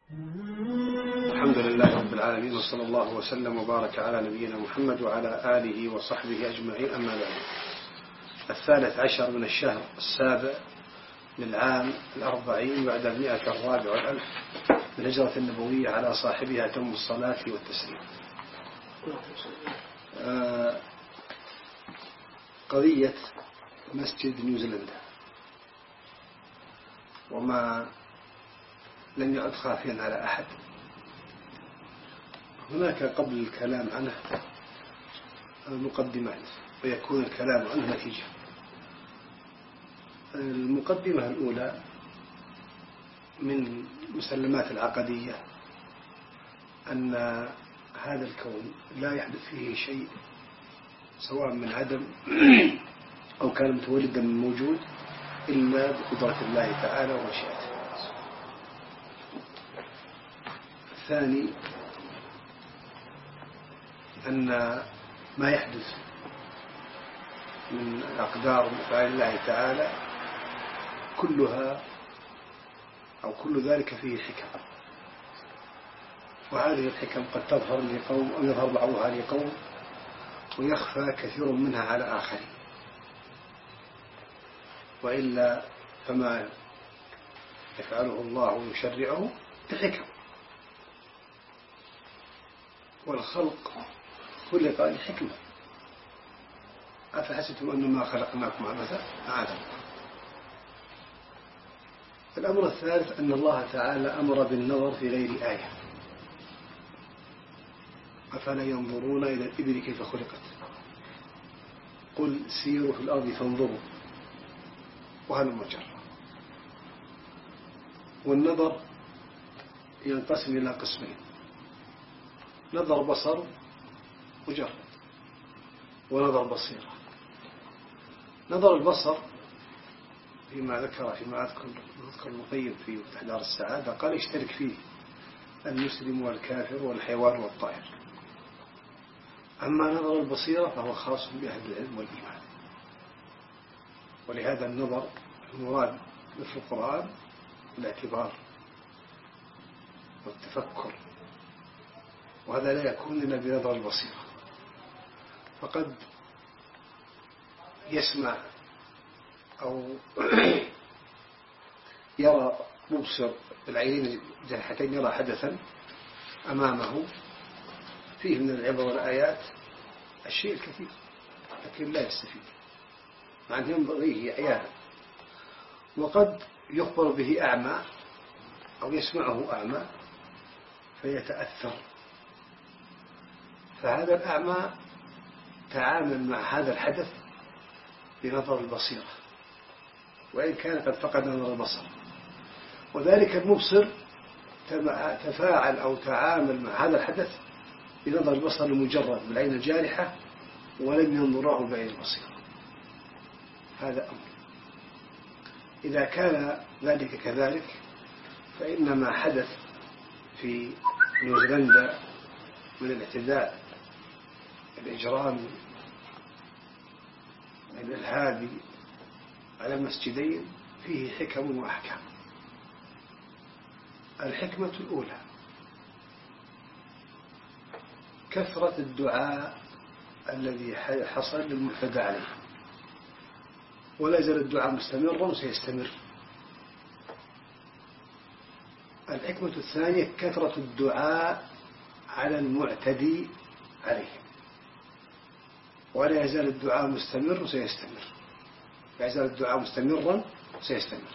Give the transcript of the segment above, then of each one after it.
الحمد لله رب العالمين، وصلى الله وسلم وبارك على نبينا محمد وعلى آله وصحبه أجمعين. أما بعد، 13 من الشهر السابع من عام 40 بعد 104 من الهجرة النبوية على صاحبها تم الصلاة والتسليم. قضية مسجد نيوزيلندا وما لم يعد خافيا على أحد. هناك قبل الكلام عنه مقدمات ويكون الكلام عنه نتيجة. المقدمة الأولى من مسلمات العقدية أن هذا الكون لا يحدث فيه شيء سواء من عدم أو كان متولدا من موجود إلا بقدرة الله تعالى ومشيئته. الثاني أن ما يحدث من أقدار وأفعال الله تعالى كلها أو كل ذلك فيه حكم، وهذه الحكم قد تظهر لقوم أو يظهر بعضها لقوم ويخفى كثير منها على آخرين، وإلا فما يفعله الله ويشرعه بحكم. والخلق خلق لحكمة، أفحسبتم أنما خلقناكم عبثا عادة. الأمر الثالث أن الله تعالى أمر بالنظر في غير آية. أفلا ينظرون إلى الإبل كيف خلقت، قل سيروا في الأرض فانظروا، وهذا مجرد. والنظر ينقسم إلى قسمين: نظر بصر مجرد، ونظر بصيرة. نظر البصر فيما أذكر المقيم في مفتاح دار السعادة قال يشترك فيه المسلم والكافر والحيوان والطائر. أما نظر البصيرة فهو خاص بأهل العلم والإيمان، ولهذا النظر المراد في القرآن الاعتبار والتفكر، وهذا لا يكون إلا بنظر البصيرة. فقد يسمع أو يرى مبصر بالعينين الجارحتين، يرى حدثا أمامه فيه من العبر والآيات الشيء الكثير، لكن لا يستفيد، مع أنه ينبغيه عيانا. وقد يخبر به أعمى أو يسمعه أعمى فيتأثر، فهذا الأعمى تعامل مع هذا الحدث بنظر البصيرة، وإن كان قد فقد نظر البصر. وذلك المبصر تفاعل أو تعامل مع هذا الحدث بنظر البصر المجرد بالعين الجارحة، ولم ينظره بعين البصيرة. هذا أمر. إذا كان ذلك كذلك، فإن ما حدث في نيوزيلندا من الاعتداء الإجرامي الإرهابي على المسجدين فيه حكم وأحكام. الحكمة الأولى كثرة الدعاء الذي حصل للمعتدى عليه، ولا يزال الدعاء مستمرا وسيستمر. الحكمة الثانية كثرة الدعاء على المعتدي عليه، ولا يزال الدعاء مستمر وسيستمر، لا يزال الدعاء مستمرا وسيستمر.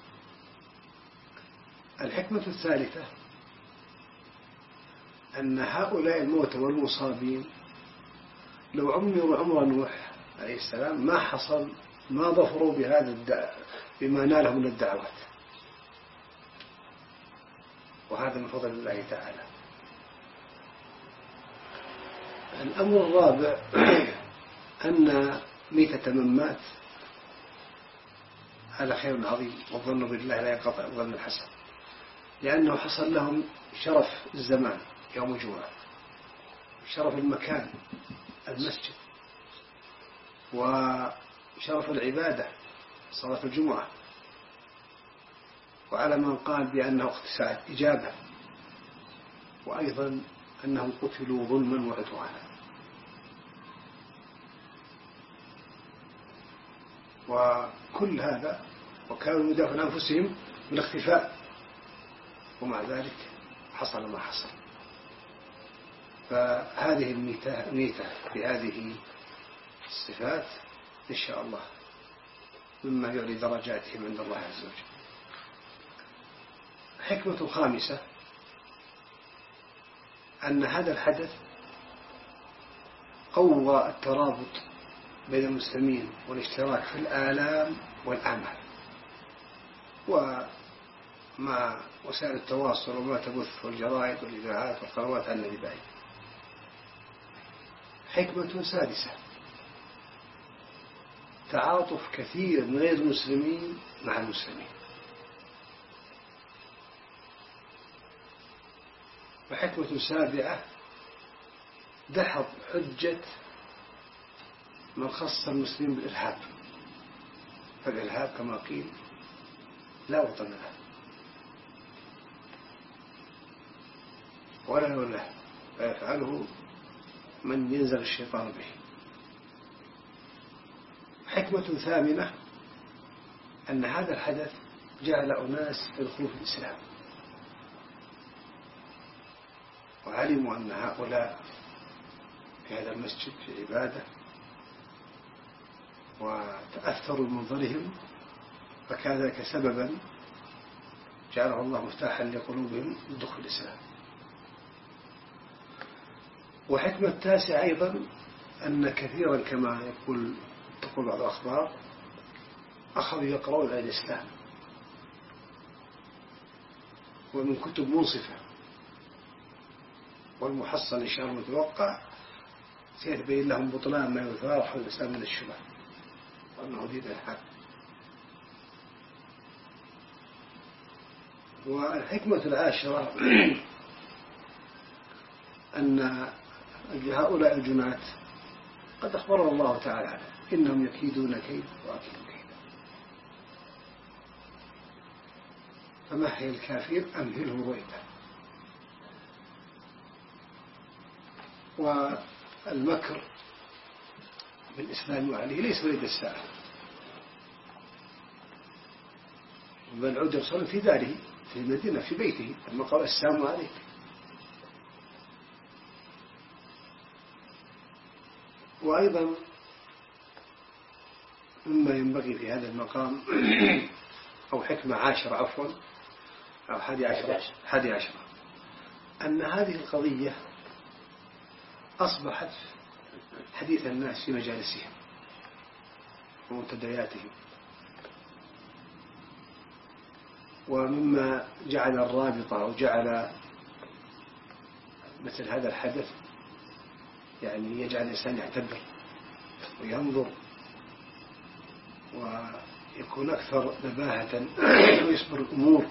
الحكمة الثالثة أن هؤلاء الموتى والمصابين لو عمروا عمر نوح عليه السلام ما حصل، ما ظفروا بما نالهم من الدعوات، وهذا من فضل الله تعالى. الأمر الرابع أن ميتة من مات على خير عظيم، والظن بالله لا ينقطع الظن الحسن، لأنه حصل لهم شرف الزمان يوم الجمعة، شرف المكان المسجد، وشرف العبادة صلاة الجمعة. وعلى من قال بأنه اخت ساعة إجابة وأيضا أنهم قتلوا ظلما وعدوانا. وكل هذا وكانوا يدافعون عن أنفسهم بالاختفاء، ومع ذلك حصل ما حصل. فهذه الميتة بهذه الصفات إن شاء الله مما يعلي درجاتهم عند الله عز وجل. حكمة خامسة أن هذا الحدث قوى الترابط بين المسلمين والاشتراك في الآلام والأعمال، ومع وسائل التواصل وما تبث والجرائد والإذاعات والقنوات عن النبي. حكمة سادسة تعاطف كثير من غير المسلمين مع المسلمين. وحكمة سابعة دحض حجة من خص المسلمين بالإرهاب، فالإرهاب كما قيل لا وطن له ولا له له، فيفعله من ينزل الشيطان به. حكمة ثامنة أن هذا الحدث جعل أناس يدخلوا في الإسلام، وعلموا أن هؤلاء في هذا المسجد في عبادة، وتأثروا بمنظرهم، فكان ذلك سببا جعله الله مفتاحا لقلوبهم لدخول الإسلام. وحكمة تاسعة أيضا أن كثيرا كما تقول بعض الأخبار أخذوا يقرؤون عن الإسلام ومن كتب منصفة، والمحصل إن شاء الله المتوقع سيتبين لهم بطلان ما يثار حول الإسلام من الشبه وأنه دين الحق. والحكمة العاشرة أن هؤلاء الجنات قد أخبرنا الله تعالى عنه إنهم يكيدون كيد وأكيد كيدا، فمهل الكافر أمهله رويدا. والمكر بالإسلام وعليه ليس وليد الساعة، بل عود رسول في داره في المدينة في بيته لما قال السلام عليك. وأيضا مما ينبغي في هذا المقام أو حكمة عاشرة عفوا أو 11 أن هذه القضية أصبحت حديث الناس في مجالسهم ومنتدياتهم، ومما جعل الرابطة أو جعل مثل هذا الحدث يعني يجعل الإنسان يعتبر وينظر ويكون أكثر نباهة ويصبر الأمور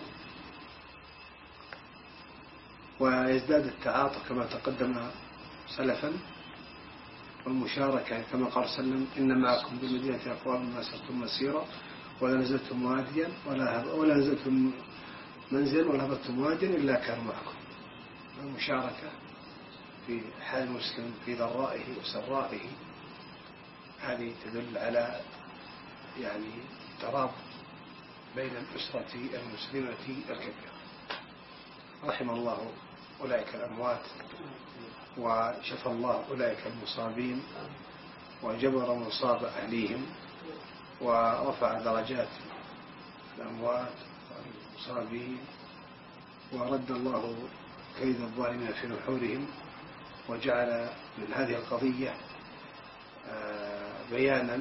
ويزداد التعاطف كما تقدم سلفا، والمشاركة كما قال صلى الله عليه وسلم إن معكم بالمدينة أقوام ما سرتم مسيرا ولا نزلتم واديا ولا نزلتم منزل ولا هبطتم واديا إلا كانوا معكم. المشاركة في حال المسلم في ضرائه وسرائه هذه تدل على يعني ترابط بين الأسرة المسلمة الكبيرة. رحم الله أولئك الأموات وشفى الله أولئك المصابين وجبر مصاب أهليهم ورفع درجات الأموات والمصابين ورد الله كيد الظالمين في نحورهم، وجعل من هذه القضية بيانا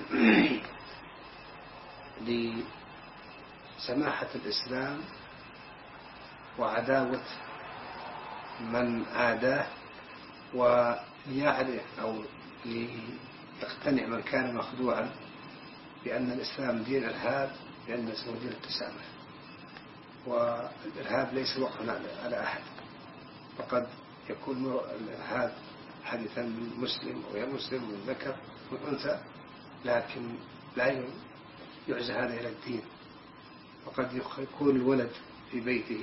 لسماحة الإسلام وعداوة من عاداه، وليعرف أو ليقتنع من كان مخدوعا بأن الإسلام دين إرهاب، بأن الإسلام دين التسامح، والإرهاب ليس وقفا على أحد، فقد يكون الإرهاب حديثا من مسلم وغير مسلم من ذكر وأنثى، لكن لا يعزى هذا إلى الدين. وقد يكون الولد في بيته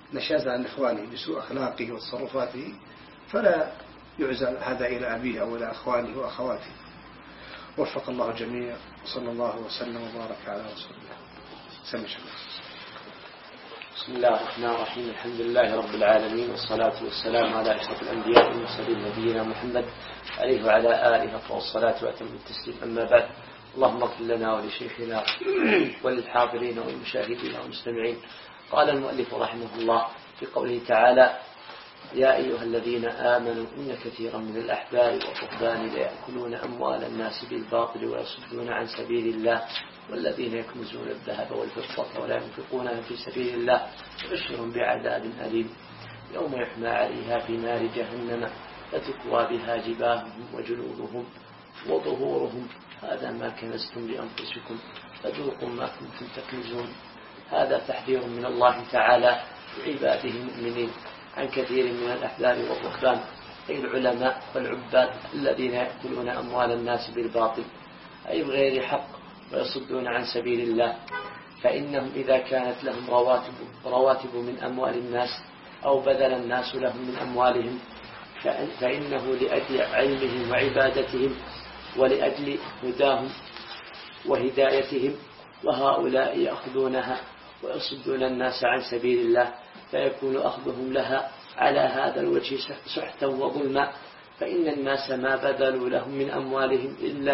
نشاز عن إخوانه بسوء أخلاقه وتصرفاته فلا يعزل هذا إلى أبيه أو إلى أخوانه وأخواته. وفق الله جميع، وصلى الله وسلم وبارك على رسول الله. سمع شكرا. بسم الله الرحمن الرحيم. الحمد لله رب العالمين، والصلاة والسلام على أشرف الأنبياء والمرسلين نبينا محمد عليه وعلى آله والصلاة وأتم التسليم. أما بعد، اللهم اغفر لنا ولشيخنا وللحاضرين والمشاهدين والمستمعين. قال المؤلف رحمه الله في قوله تعالى: يا أيها الذين آمنوا إن كثيرا من الأحبار والرهبان ليأكلون أموال الناس بالباطل ويصدون عن سبيل الله والذين يكنزون الذهب والفضة ولا ينفقونها في سبيل الله فبشرهم بعذاب أليم يوم يحمى عليها في نار جهنم فتكوى بها جباههم وجنوبهم وظهورهم هذا ما كنزتم لأنفسكم فذوقوا ما كنتم تكنزون. هذا تحذير من الله تعالى لعباده المؤمنين عن كثير من الأحبار والرهبان أي العلماء والعباد الذين يأكلون أموال الناس بالباطل أي بغير حق ويصدون عن سبيل الله. فإنهم إذا كانت لهم رواتب من أموال الناس أو بذل الناس لهم من أموالهم فإنه لأجل علمهم وعبادتهم ولأجل هداهم وهدايتهم، وهؤلاء يأخذونها ويصدون الناس عن سبيل الله فيكون أخذهم لها على هذا الوجه سحتا وظلما. فإن الناس ما بذلوا لهم من أموالهم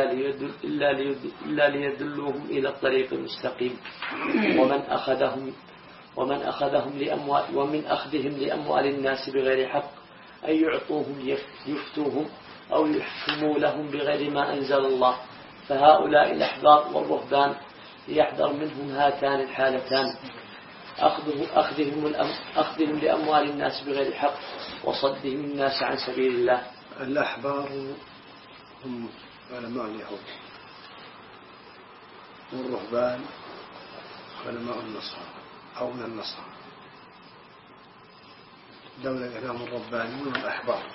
إلا ليدلوهم إلى الطريق المستقيم. ومن أخذهم لأموال الناس بغير حق أن يعطوهم يفتوهم أو يحكموا لهم بغير ما أنزل الله. فهؤلاء الأحبار والرهبان يحذر منهم هاتان الحالتان: أخذهم لأموال الناس بغير حق وصدهم الناس عن سبيل الله. الأحبار هم علماء اليهود، والرهبان علماء النصارى أو من النصارى. دولة الإمام الربانيون والأحبار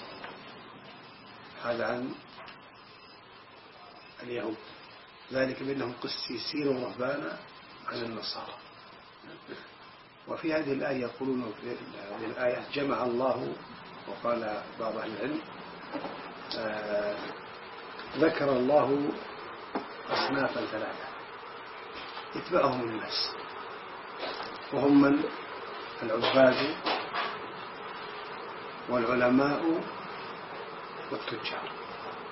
هذا عن اليهود، ذلك بأنهم قسيسين ورهبانا عن النصارى. وفي هذه الآية يقولون في هذه الآية جمع الله، وقال بعض أهل العلم ذكر الله أصنافا ثلاثة يتبعهم الناس، وهم من العباد والعلماء والتجار.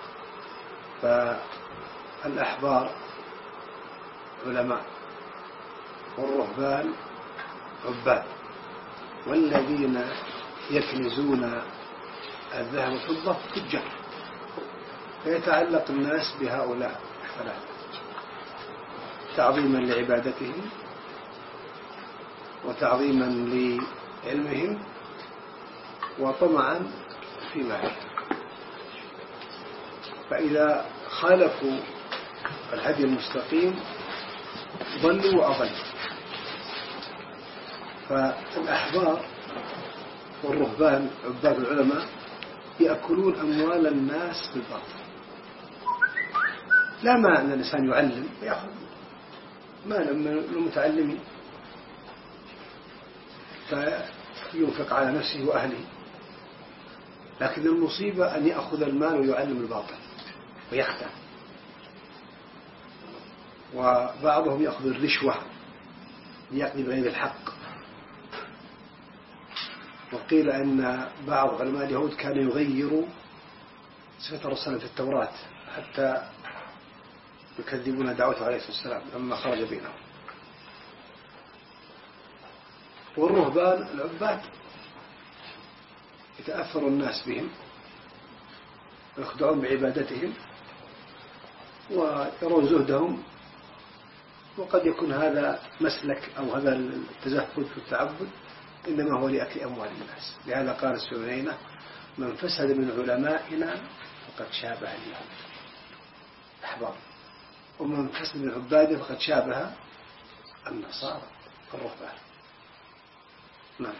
فالأحبار علماء والرهبان عباد، والذين يكنزون الذهب والفضة تجار. فيتعلق الناس بهؤلاء الثلاثة تعظيما لعبادتهم وتعظيما لعلمهم وطمعا في مالهم. فإذا خالفوا الهدي المستقيم ضلوا وأضلوا. فالأحبار والرهبان عباد العلماء يأكلون أموال الناس بالباطل. لا مانع أن الإنسان يعلم يأخذ مالا من المتعلمين فينفق على نفسه وأهله، لكن المصيبة أن يأخذ المال ويعلم الباطل ويخدع. وبعضهم يأخذ الرشوة ليقضي بغير الحق. وقيل أن بعض علماء اليهود كان يغير صفة الرسول في التوراة حتى يكذبون دعوته عليه الصلاة والسلام لما خرج بينهم. والرهبان العباد يتأثر الناس بهم ويخدعون بعبادتهم ويرون زهدهم، وقد يكون هذا مسلك أو هذا التزهد في التعبد إنما هو لأكل أموال الناس. لهذا قال السعينة: من فسد من علمائنا فقد شابه اليهود أحبار، ومن فسد من عباده فقد شابه النصارى الرهبان. نعم.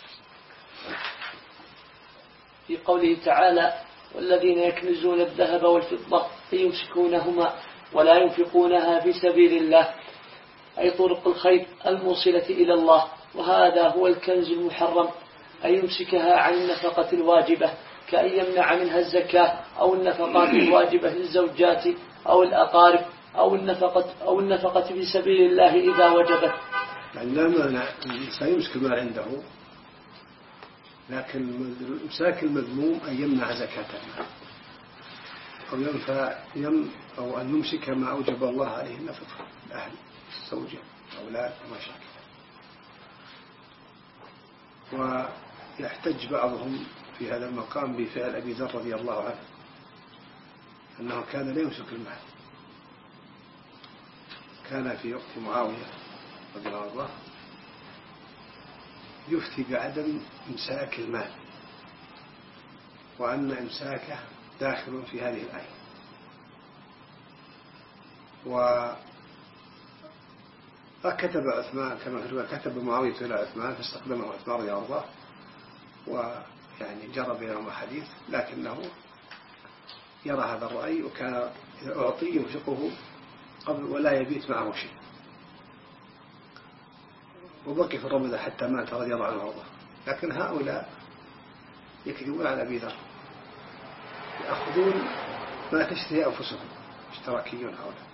في قوله تعالى: والذين يكنزون الذهب والفضة فيمسكونهما ولا ينفقونها في سبيل الله، أي طرق الخير الموصلة إلى الله وهذا هو الكنز المحرم، أن يمسكها عن النفقة الواجبة، كأن يمنع منها الزكاة أو النفقات الواجبة للزوجات أو الأقارب أو النفقة في سبيل الله إذا وجبت. يعني لا مانع الإنسان يمسك المال عنده، لكن الإمساك المذموم أن يمنع زكاة المال أو أن يمسك ما أوجب الله عليه النفقة، الأهل، الزوجة، الأولاد وما شاكل. ويحتج بعضهم في هذا المقام بفعل أبي ذر رضي الله عنه، أنه كان لا يمسك المال. كان في وقت معاوية رضي الله عنه يفتي بعدم إمساك المال، وأن إمساكه داخل في هذه الآية. فكتب عثمان كما في الرواية، كتب معاوية إلى عثمان فاستخدمه عثمان رضي الله عنه، ويعني جرى بينهما حديث، لكنه يرى هذا الرأي، وكان إذا أعطي ينفقه قبل ولا يبيت معه شيء، وبقي في الرمضة حتى مات رضي الله عنه وارضاه. لكن هؤلاء يكذبون على أبي ذر، يأخذون ما تشتهي أنفسهم، اشتراكيون هؤلاء.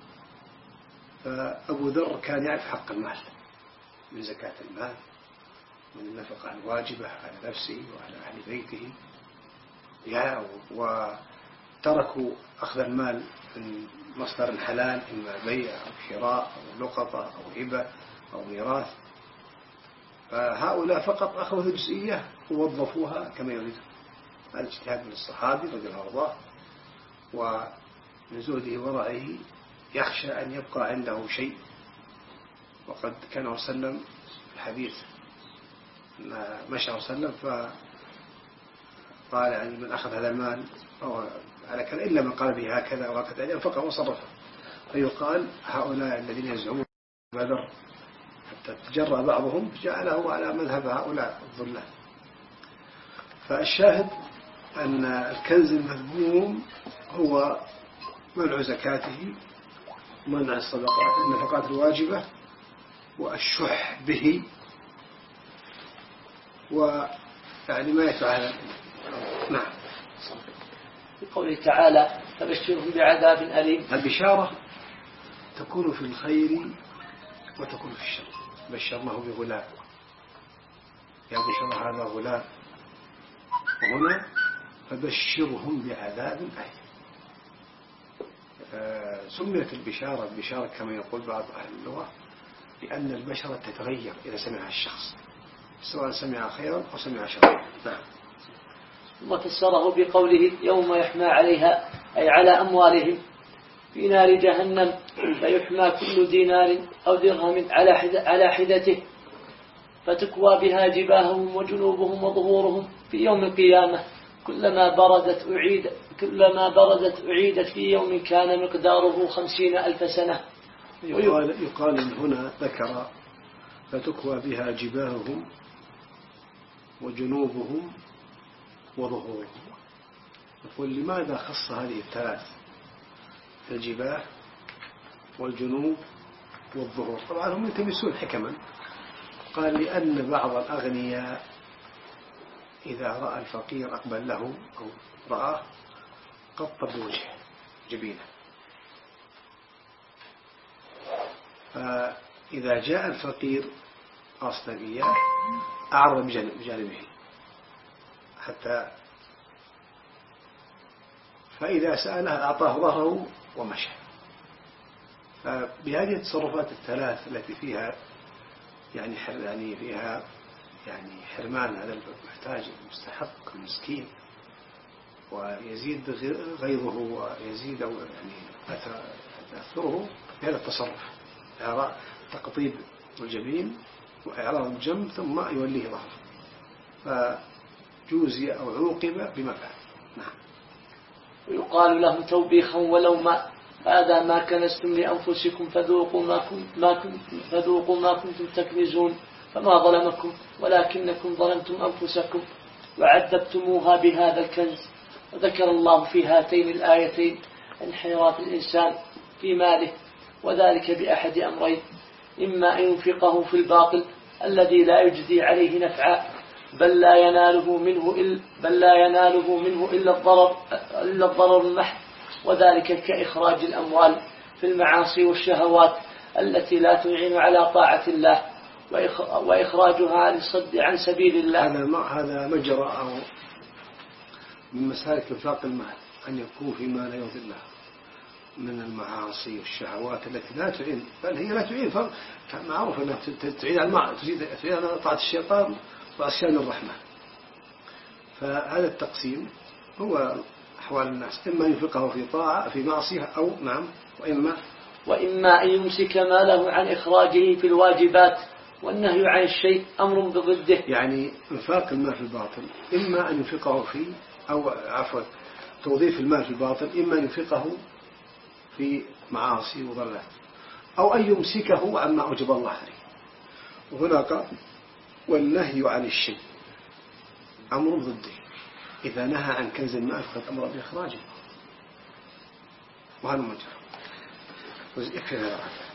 فأبو ذر كان يعرف حق المال من زكاة المال، من النفقة الواجبة على نفسه وعلى أهل بيته، وتركوا أخذ المال من مصدر حلال، إما بيع أو شراء أو لقطة أو هبة أو ميراث. فهؤلاء فقط أخذوا جزئية ووظفوها كما يريدون. هذا اجتهاد من الصحابي رضي الله عنه، ومن زهده ورعه يخشى أن يبقى عنده شيء. وقد كان وسلم الحديث مشى وسلم فقال يعني من أخذ هذا المال أو على كذا إلا من قال به هكذا وهكذا يعني فقط وصرفه. فيقال هؤلاء الذين يزعمون بدر حتى تجرى بعضهم جعله على مذهب هؤلاء الظلال. فالشاهد أن الكنز المذموم هو منع زكاته، منع الصدقات النفقات الواجبة، والشح به، ويعني ما يفعل. نعم. في قوله تعالى فبشرهم بعذاب أليم. البشارة تكون في الخير وتكون في الشر. بشرناه بغلام، يا بشر هذا غلام، وهنا فبشرهم بعذاب أليم. سميت البشارة بشارة كما يقول بعض أهل اللغة لأن البشرة تتغير إذا سمعها الشخص، سواء سمع خيرا أو سمع شرا. نعم. ثم فسره بقوله يوم يحمى عليها أي على أموالهم في نار جهنم، فيحمى كل دينار أو درهم على حدته، فتكوى بها جباههم وجنوبهم وظهورهم في يوم القيامة. كلما بردت أعيدت في يوم كان مقداره 50,000 سنة. يقال إن هنا ذكر فتكوى بها جباههم وجنوبهم وظهورهم. يقول لماذا خص هذه الثلاث، الجباه والجنوب والظهور؟ طبعا هم يلتمسون حكما. قال لأن بعض الأغنياء إذا رأى الفقير أقبل له أو رآه قط بوجهه جبينه، فإذا جاء الفقير قاصدا إياه أعرض بجانبه حتى، فإذا سأله أعطاه ظهره ومشى. فبهذه التصرفات الثلاث التي فيها يعني فيها يعني حرمان هذا المحتاج المستحق المسكين، ويزيد غيظه ويزيد يعني تأثره بهذا التصرف، تقطيب الجبين وإعراض الجنب ثم يوليه ظهره، فجوزي أو عوقب بما فعل. نعم. ويقال لهم توبيخا ولوما هذا ما كنزتم لأنفسكم فذوقوا ما كنتم تكنزون، فما ظلمكم ولكنكم ظلمتم أنفسكم وعذبتموها بهذا الكنز. وذكر الله في هاتين الآيتين انحراف الإنسان في ماله، وذلك بأحد أمرين: إما أن ينفقه في الباطل الذي لا يجدي عليه نفعا بل لا يناله منه إلا الضرر المحض، وذلك كإخراج الأموال في المعاصي والشهوات التي لا تعين على طاعة الله وإخراجها للصد عن سبيل الله. هذا مجرى أو من مسالك إنفاق المال أن يكون فيما لا يرضي الله من المعاصي والشهوات التي لا تعين، بل هي لا تعين، معروف أنها تعين على طاعة الشيطان وعصيان الرحمن. فهذا التقسيم هو أحوال الناس، إما ينفقه في طاعة في معصية أو نعم، وإما أن يمسك ماله عن إخراجه في الواجبات، والنهي عن الشيء أمر بضده. يعني انفاق المال في الباطل إما أن ينفقه في توظيف المال في الباطل، إما أن ينفقه في معاصي وضلات، أو أن يمسكه عما أوجب الله عليه. وهنا قال والنهي عن الشيء أمر ضده، إذا نهى عن كنز المال فقد أمر بإخراجه، وهذا مجرى. يكفي هذا.